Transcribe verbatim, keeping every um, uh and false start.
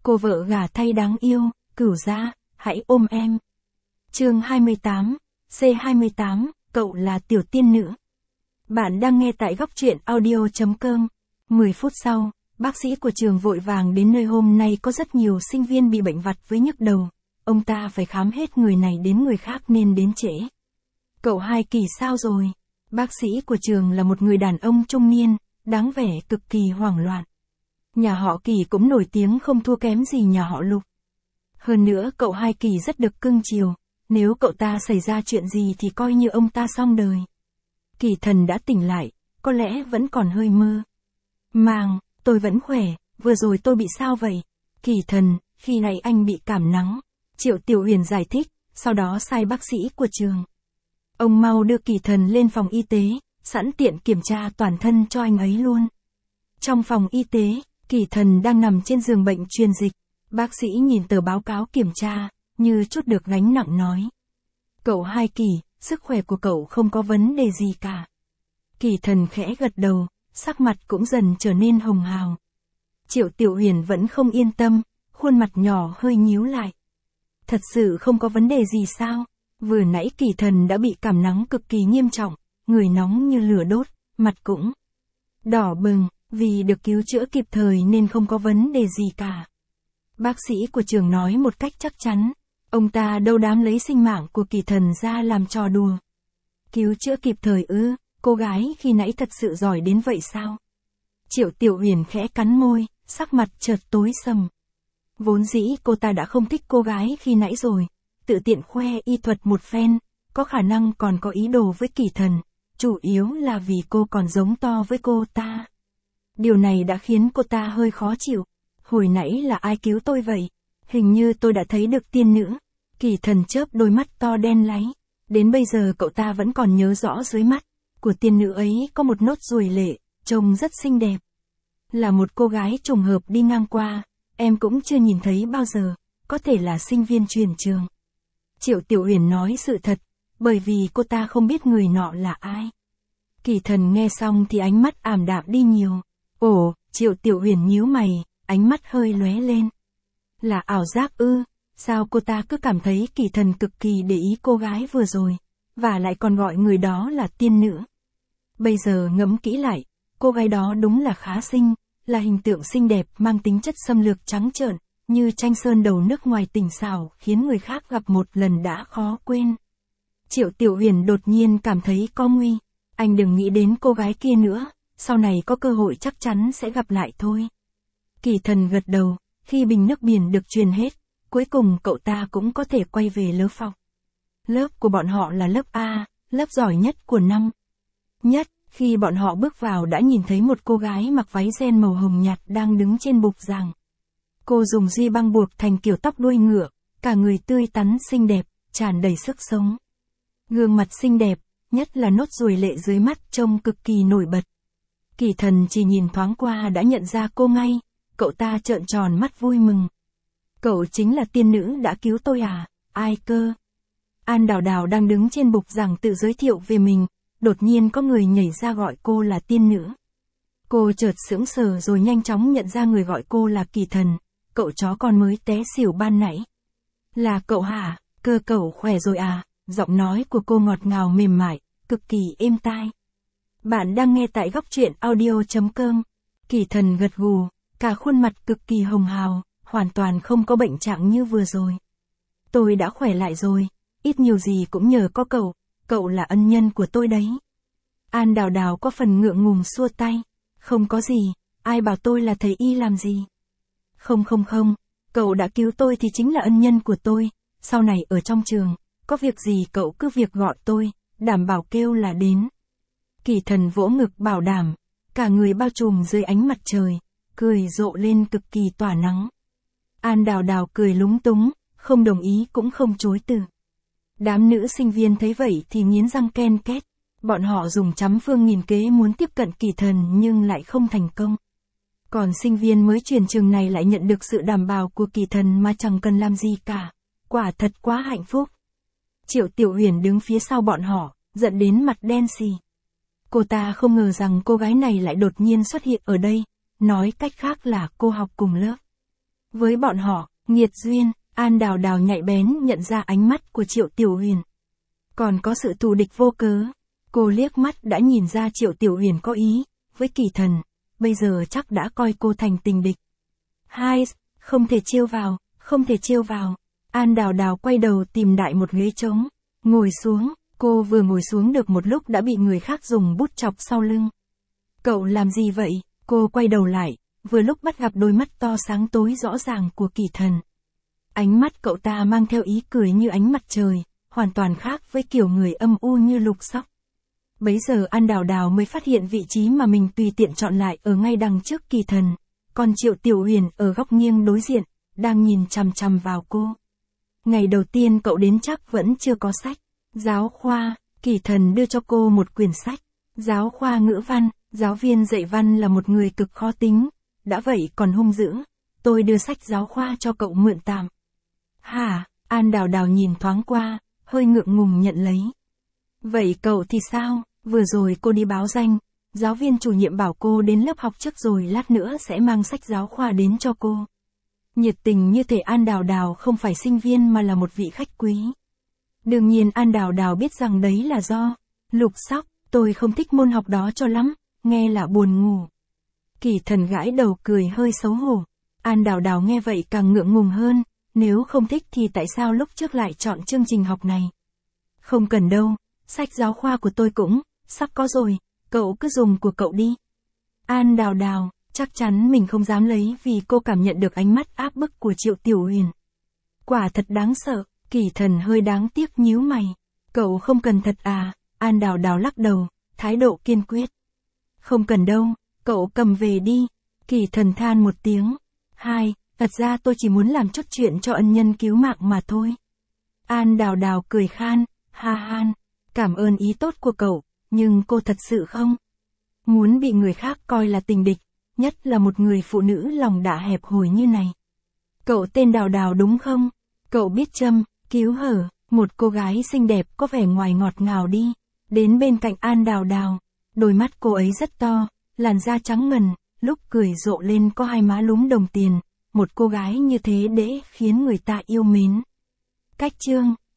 cô vợ gả thay đáng yêu, Cửu Gia, hãy ôm em. Chương hai mươi tám, C hai mươi tám, cậu là tiểu tiên nữ. Bạn đang nghe tại góc truyện audio chấm com. mười phút sau, bác sĩ của trường vội vàng đến nơi hôm nay có rất nhiều sinh viên bị bệnh vặt với nhức đầu. Ông ta phải khám hết người này đến người khác nên đến trễ. Cậu Hai Kỳ sao rồi? Bác sĩ của trường là một người đàn ông trung niên, đáng vẻ cực kỳ hoảng loạn. Nhà họ Kỳ cũng nổi tiếng không thua kém gì nhà họ Lục. Hơn nữa cậu Hai Kỳ rất được cưng chiều, nếu cậu ta xảy ra chuyện gì thì coi như ông ta xong đời. Kỳ Thần đã tỉnh lại, có lẽ vẫn còn hơi mơ màng, tôi vẫn khỏe, vừa rồi tôi bị sao vậy? Kỳ Thần, khi nãy anh bị cảm nắng. Triệu Tiểu Huyền giải thích, sau đó sai bác sĩ của trường. Ông mau đưa Kỳ Thần lên phòng y tế, sẵn tiện kiểm tra toàn thân cho anh ấy luôn. Trong phòng y tế, Kỳ Thần đang nằm trên giường bệnh truyền dịch. Bác sĩ nhìn tờ báo cáo kiểm tra, như chút được gánh nặng nói. Cậu Hai Kỳ, sức khỏe của cậu không có vấn đề gì cả. Kỳ Thần khẽ gật đầu, sắc mặt cũng dần trở nên hồng hào. Triệu Tiểu Huyền vẫn không yên tâm, khuôn mặt nhỏ hơi nhíu lại. Thật sự không có vấn đề gì sao? Vừa nãy Kỳ Thần đã bị cảm nắng cực kỳ nghiêm trọng, người nóng như lửa đốt, mặt cũng đỏ bừng, vì được cứu chữa kịp thời nên không có vấn đề gì cả. Bác sĩ của trường nói một cách chắc chắn, ông ta đâu dám lấy sinh mạng của Kỳ Thần ra làm trò đùa. Cứu chữa kịp thời ư, cô gái khi nãy thật sự giỏi đến vậy sao? Triệu Tiểu Huyền khẽ cắn môi, sắc mặt chợt tối sầm. Vốn dĩ cô ta đã không thích cô gái khi nãy rồi, tự tiện khoe y thuật một phen, có khả năng còn có ý đồ với Kỳ Thần, chủ yếu là vì cô còn giống to với cô ta. Điều này đã khiến cô ta hơi khó chịu. Hồi nãy là ai cứu tôi vậy? Hình như tôi đã thấy được tiên nữ. Kỳ Thần chớp đôi mắt to đen láy. Đến bây giờ cậu ta vẫn còn nhớ rõ dưới mắt của tiên nữ ấy có một nốt ruồi lệ, trông rất xinh đẹp. Là một cô gái trùng hợp đi ngang qua, em cũng chưa nhìn thấy bao giờ, có thể là sinh viên truyền trường. Triệu Tiểu Huyền nói sự thật, bởi vì cô ta không biết người nọ là ai. Kỳ Thần nghe xong thì ánh mắt ảm đạm đi nhiều. Ồ, Triệu Tiểu Huyền nhíu mày, ánh mắt hơi lóe lên. Là ảo giác ư? Sao cô ta cứ cảm thấy Kỳ Thần cực kỳ để ý cô gái vừa rồi, và lại còn gọi người đó là tiên nữ. Bây giờ ngẫm kỹ lại, cô gái đó đúng là khá xinh, là hình tượng xinh đẹp mang tính chất xâm lược trắng trợn, như tranh sơn đầu nước ngoài tình xảo, khiến người khác gặp một lần đã khó quên. Triệu Tiểu Huyền đột nhiên cảm thấy có nguy. Anh đừng nghĩ đến cô gái kia nữa, sau này có cơ hội chắc chắn sẽ gặp lại thôi. Kỳ Thần gật đầu, khi bình nước biển được truyền hết, cuối cùng cậu ta cũng có thể quay về lớp học. Lớp của bọn họ là lớp A, lớp giỏi nhất của năm nhất. Khi bọn họ bước vào đã nhìn thấy một cô gái mặc váy ren màu hồng nhạt đang đứng trên bục giảng. Cô dùng duy băng buộc thành kiểu tóc đuôi ngựa, cả người tươi tắn xinh đẹp, tràn đầy sức sống. Gương mặt xinh đẹp, nhất là nốt ruồi lệ dưới mắt trông cực kỳ nổi bật. Kỳ Thần chỉ nhìn thoáng qua đã nhận ra cô ngay, cậu ta trợn tròn mắt vui mừng. Cậu chính là tiên nữ đã cứu tôi à? Ai cơ? An Đào Đào đang đứng trên bục giảng tự giới thiệu về mình, đột nhiên có người nhảy ra gọi cô là tiên nữ. Cô chợt sững sờ rồi nhanh chóng nhận ra người gọi cô là Kỳ Thần, cậu chó con mới té xỉu ban nãy. Là cậu hả? Cơ cậu khỏe rồi à? Giọng nói của cô ngọt ngào mềm mại, cực kỳ êm tai. Bạn đang nghe tại góc truyện audio chấm com. Kỳ Thần gật gù, cả khuôn mặt cực kỳ hồng hào, hoàn toàn không có bệnh trạng như vừa rồi. Tôi đã khỏe lại rồi, ít nhiều gì cũng nhờ có cậu, cậu là ân nhân của tôi đấy. An Đào Đào có phần ngượng ngùng xua tay, không có gì, ai bảo tôi là thầy y làm gì. Không không không, cậu đã cứu tôi thì chính là ân nhân của tôi, sau này ở trong trường, có việc gì cậu cứ việc gọi tôi, đảm bảo kêu là đến. Kỳ Thần vỗ ngực bảo đảm, cả người bao trùm dưới ánh mặt trời, cười rộ lên cực kỳ tỏa nắng. An Đào Đào cười lúng túng, không đồng ý cũng không chối từ. Đám nữ sinh viên thấy vậy thì nghiến răng ken két, bọn họ dùng trăm phương nghìn kế muốn tiếp cận Kỳ Thần nhưng lại không thành công. Còn sinh viên mới chuyển trường này lại nhận được sự đảm bảo của Kỳ Thần mà chẳng cần làm gì cả, quả thật quá hạnh phúc. Triệu Tiểu Huyền đứng phía sau bọn họ, giận đến mặt đen xì. Cô ta không ngờ rằng cô gái này lại đột nhiên xuất hiện ở đây, nói cách khác là cô học cùng lớp. Với bọn họ, nghiệt duyên, An Đào Đào nhạy bén nhận ra ánh mắt của Triệu Tiểu Huyền. Còn có sự thù địch vô cớ. Cô liếc mắt đã nhìn ra Triệu Tiểu Huyền có ý với Kỳ Thần, bây giờ chắc đã coi cô thành tình địch. Hai, không thể trêu vào, không thể trêu vào. An Đào Đào quay đầu tìm đại một ghế trống, ngồi xuống, cô vừa ngồi xuống được một lúc đã bị người khác dùng bút chọc sau lưng. Cậu làm gì vậy? Cô quay đầu lại, vừa lúc bắt gặp đôi mắt to sáng tối rõ ràng của Kỳ Thần. Ánh mắt cậu ta mang theo ý cười như ánh mặt trời, hoàn toàn khác với kiểu người âm u như Lục Sóc. Bấy giờ An Đào Đào mới phát hiện vị trí mà mình tùy tiện chọn lại ở ngay đằng trước Kỳ Thần, còn Triệu Tiểu Huyền ở góc nghiêng đối diện, đang nhìn chằm chằm vào cô. Ngày đầu tiên cậu đến chắc vẫn chưa có sách. Giáo khoa, Kỳ Thần đưa cho cô một quyển sách. Giáo khoa ngữ văn, giáo viên dạy văn là một người cực khó tính, đã vậy còn hung dữ. Tôi đưa sách giáo khoa cho cậu mượn tạm. Hả? An Đào Đào nhìn thoáng qua, hơi ngượng ngùng nhận lấy. Vậy cậu thì sao? Vừa rồi cô đi báo danh, giáo viên chủ nhiệm bảo cô đến lớp học trước rồi lát nữa sẽ mang sách giáo khoa đến cho cô. Nhiệt tình như thể An Đào Đào không phải sinh viên mà là một vị khách quý. Đương nhiên An Đào Đào biết rằng đấy là do Lục Sóc, tôi không thích môn học đó cho lắm, nghe là buồn ngủ. Kỳ Thần gãi đầu cười hơi xấu hổ. An Đào Đào nghe vậy càng ngượng ngùng hơn, nếu không thích thì tại sao lúc trước lại chọn chương trình học này? Không cần đâu, sách giáo khoa của tôi cũng sắp có rồi, cậu cứ dùng của cậu đi. An Đào Đào chắc chắn mình không dám lấy vì cô cảm nhận được ánh mắt áp bức của Triệu Tiểu Huyền. Quả thật đáng sợ. Kỳ Thần hơi đáng tiếc nhíu mày. Cậu không cần thật à? An Đào Đào lắc đầu, thái độ kiên quyết. Không cần đâu, cậu cầm về đi. Kỳ Thần than một tiếng. Hai, thật ra tôi chỉ muốn làm chút chuyện cho ân nhân cứu mạng mà thôi. An Đào Đào cười khan, ha han, cảm ơn ý tốt của cậu, nhưng cô thật sự không muốn bị người khác coi là tình địch, nhất là một người phụ nữ lòng dạ hẹp hòi như này. Cậu tên Đào Đào đúng không? Cậu biết châm, cứu hở, một cô gái xinh đẹp có vẻ ngoài ngọt ngào đi, đến bên cạnh An Đào Đào, đôi mắt cô ấy rất to, làn da trắng ngần, lúc cười rộ lên có hai má lúm đồng tiền, một cô gái như thế để khiến người ta yêu mến. Cách chương